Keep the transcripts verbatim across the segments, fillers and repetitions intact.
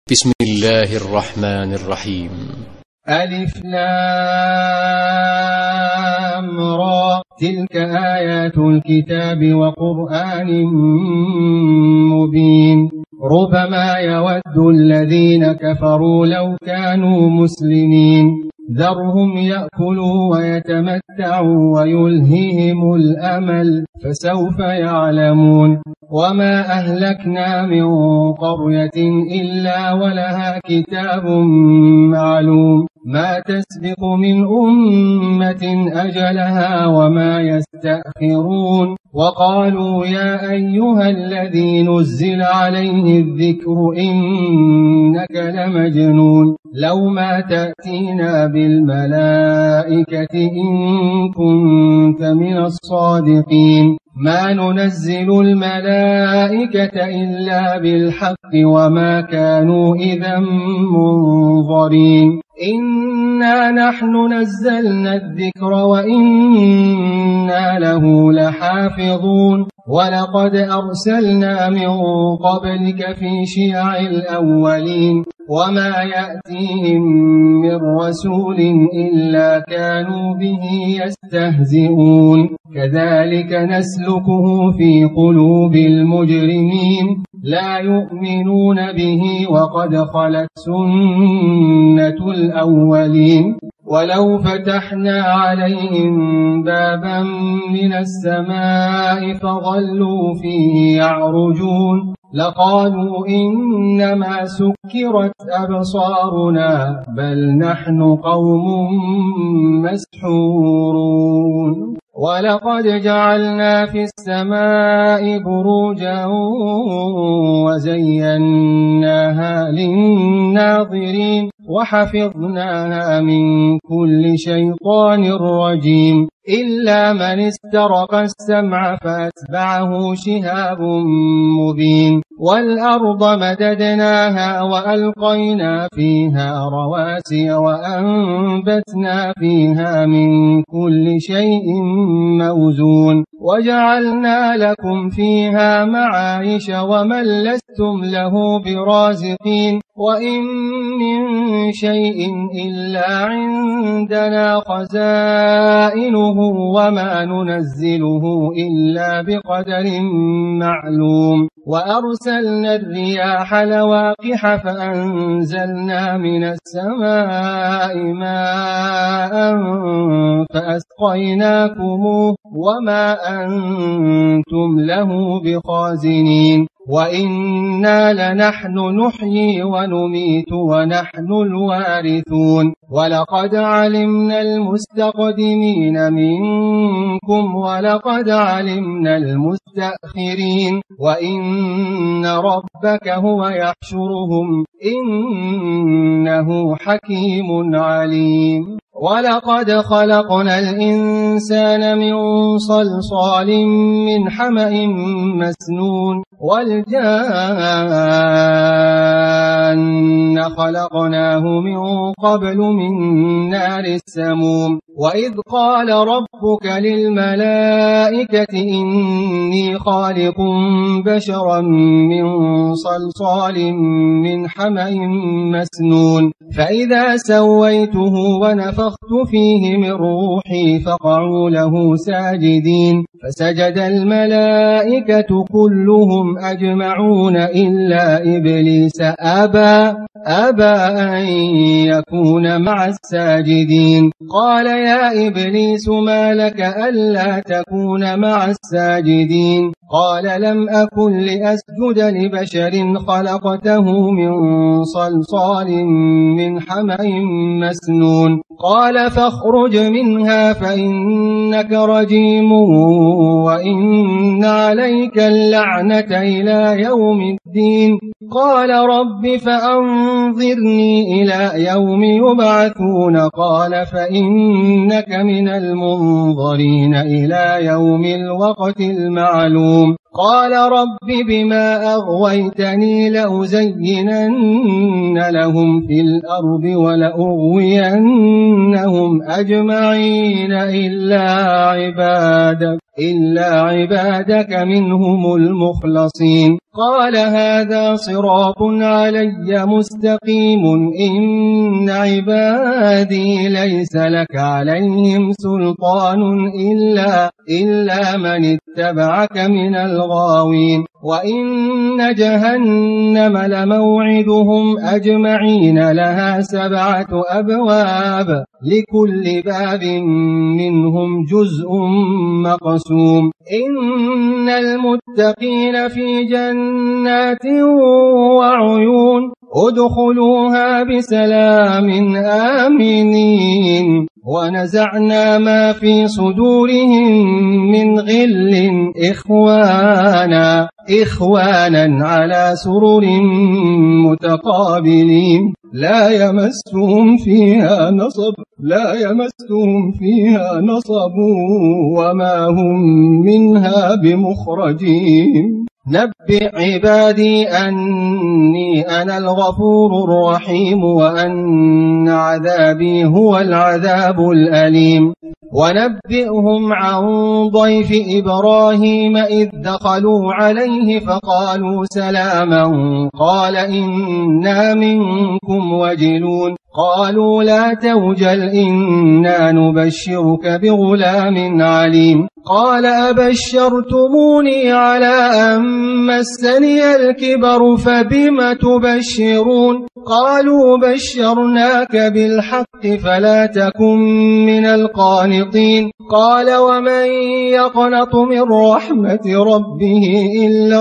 بسم الله الرحمن الرحيم. ألف لام را، تلك آيات الكتاب وقرآن مبين. ربما يود الذين كفروا لو كانوا مسلمين، ذرهم يأكلوا ويتمتعوا ويلههم الأمل، فسوف يعلمون. وما أهلكنا من قرية إلا ولها كتاب معلوم، ما تسبق من أمة أجلها وما يستأخرون. وقالوا يا أيها الذي نزل عليه الذكر إنك لمجنون، لو ما تأتينا بالملائكة إن كنت من الصادقين. ما ننزل الملائكة إلا بالحق وما كانوا إذا منظرين. إنا نحن نزلنا الذكر وإنا له لحافظون. ولقد أرسلنا من قبلك في شيع الأولين، وما يأتيهم من رسول إلا كانوا به يستهزئون. كذلك نسلكه في قلوب المجرمين، لا يؤمنون به وقد خلت سنة الأولين. ولو فتحنا عليهم بابا من السماء فظلوا فيه يعرجون لقالوا إنما سكرت أبصارنا بل نحن قوم مسحورون. ولقد جعلنا في السماء بروجا وزيناها للناظرين وحفظناها من كل شيطان رجيم، إلا من استرق السمع فأتبعه شهاب مبين. والأرض مددناها وألقينا فيها رواسي وأنبتنا فيها من كل شيء موزون، وجعلنا لكم فيها معايش ومن لستم له برازقين. وإن من شيء إلا عندنا خزائنه وما ننزله إلا بقدر معلوم. وأرسلنا الرياح لواقح فأنزلنا من السماء ماء فأسقيناكموه وما أنتم له بخازنين. وإنا لنحن نحيي ونميت ونحن الوارثون. ولقد علمنا المستقدمين منكم ولقد علمنا المستأخرين، وإن ربك هو يحشرهم إنه حكيم عليم. ولقد خلقنا الإنسان من صلصال من حمأ مسنون، والجان خلقناه من قبل من نار السموم. وإذ قال ربك للملائكة إني خالق بشرا من صلصال من حمأ مسنون، فإذا سويته ونفخت فيه من روحي فقعوا له ساجدين. فسجد الملائكة كلهم أجمعون إلا إبليس أبى أبى أن يكون مع الساجدين. قال يا إبليس ما لك ألا تكون مع الساجدين؟ قال لم أكن لأسجد لبشر خلقته من صلصال من حمأ مسنون. قال فاخرج منها فإنك رجيم وإن عليك اللعنة إلى يوم الدين. قال رب فأنظرني إلى يوم يبعثون. قال فإنك من المنظرين إلى يوم الوقت المعلوم. قال رب بما أغويتني لأزينن لهم في الأرض ولأغوينهم أجمعين إلا عبادك إلا عبادك منهم المخلصين. قال هذا صراط علي مستقيم إن عبادي ليس لك عليهم سلطان إلا, إلا من اتبعك من الغاوين وإن جهنم لموعدهم أجمعين لها سبعة أبواب لكل باب منهم جزء مقسوم إن المتقين في جنات وعيون ادخلوها بسلام آمنين ونزعنا ما في صدورهم من غل إخوانا إخوانا على سرر متقابلين لا يمسهم فيها نصب لا يمسهم فيها نصب وما هم منها بمخرجين نبئ عبادي أني أنا الغفور الرحيم وأن عذابي هو العذاب الأليم ونبئهم عن ضيف إبراهيم إذ دخلوا عليه فقالوا سلاما قال إنا منكم وجلون قالوا لا توجل إنا نبشرك بغلام عليم قال أبشرتموني على أن مسني الكبر فبم تبشرون قالوا بشرناك بالحق فلا تكن من القانطين قال ومن يقنط من رحمة ربه إلا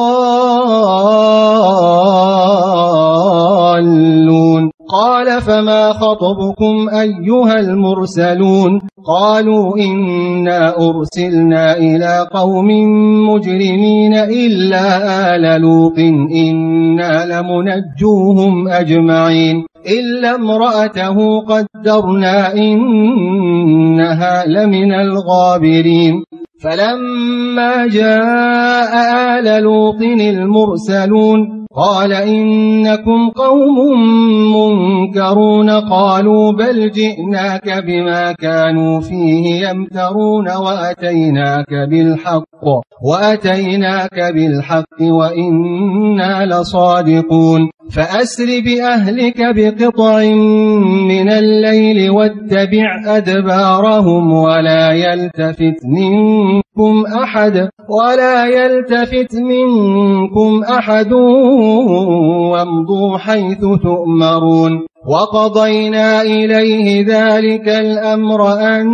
الضالون قال فما خطبكم أيها المرسلون قالوا إنا أرسلنا إلى قوم مجرمين إلا آل لوط إنا لمنجوهم أجمعين إلا امرأته قدرنا إنها لمن الغابرين فلما جاء آل لوط المرسلون قال إنكم قوم منكرون قالوا بل جئناك بما كانوا فيه يمترون وأتيناك بالحق وأتيناك بالحق وإنا لصادقون فأسر بأهلك بقطع من الليل واتبع أدبارهم ولا يلتفت منكم أحد ولا يلتفت منكم أحد وامضوا حيث تؤمرون وقضينا إليه ذلك الأمر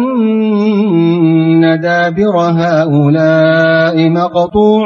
أن دابر هؤلاء مقطوع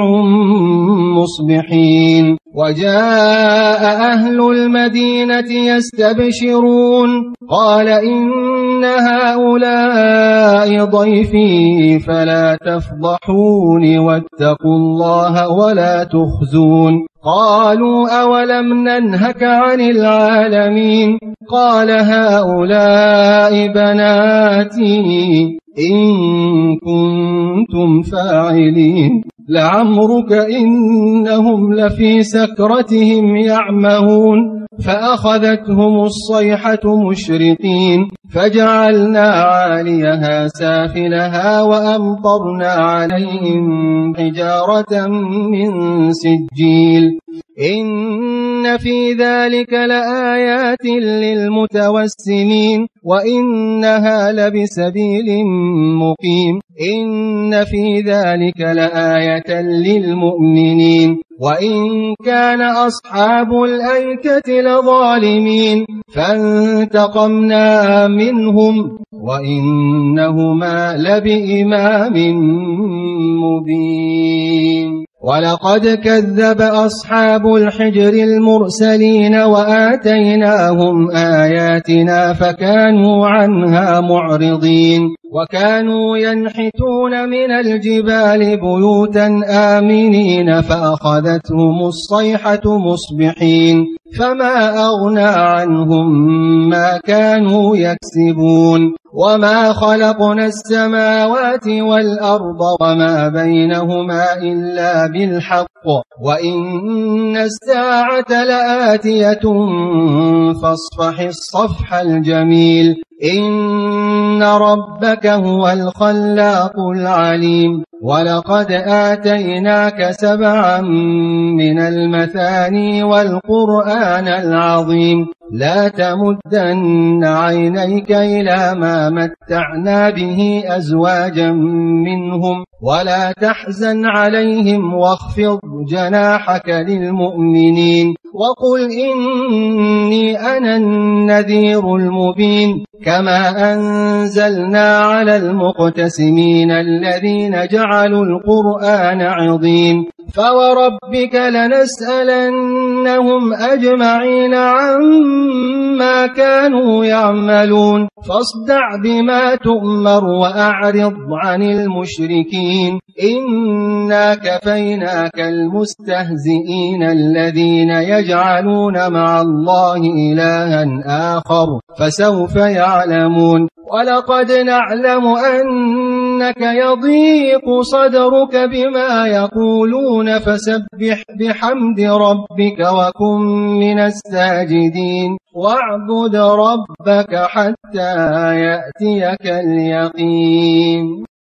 مصبحين وجاء أهل المدينة يستبشرون قال إن هؤلاء ضيفي فلا تفضحون واتقوا الله ولا تخزون قالوا أولم ننهك عن العالمين قال هؤلاء بناتي إن كنتم فاعلين لعمرك إنهم لفي سكرتهم يعمهون فأخذتهم الصيحة مشرقين فجعلنا عاليها سافلها وأمطرنا عليهم حجارة من سجيل إن في ذلك لآيات للمتوسمين وإنها لبسبيل مقيم إن في ذلك لآية للمؤمنين وإن كان أصحاب الأيكة لظالمين فانتقمنا منهم وإنهما لبإمام مبين ولقد كذب أصحاب الحجر المرسلين وآتيناهم آياتنا فكانوا عنها معرضين وكانوا ينحتون من الجبال بيوتا آمنين فأخذتهم الصيحة مصبحين فما أغنى عنهم ما كانوا يكسبون وما خلقنا السماوات والأرض وما بينهما إلا بالحق وإن الساعة لآتية فاصفح الصفح الجميل إن ربك هو الخلاق العليم ولقد آتيناك سبعا من المثاني والقرآن العظيم لا تمدن عينيك إلى ما متعنا به أزواجا منهم ولا تحزن عليهم واخفض جناحك للمؤمنين وقل إني أنا النذير المبين كما أنزلنا على المقتسمين الذين جعلوا القرآن عظيم فوربك لنسألنهم أجمعين عما كانوا يعملون فاصدع بما تؤمر وأعرض عن المشركين إنا كفيناك المستهزئين الذين يجعلون مع الله إلها آخر فسوف يعلمون ولقد نعلم أنك يضيق صدرك بما يقولون فسبح بحمد ربك وكن من الساجدين واعبد ربك حتى يأتيك اليقين.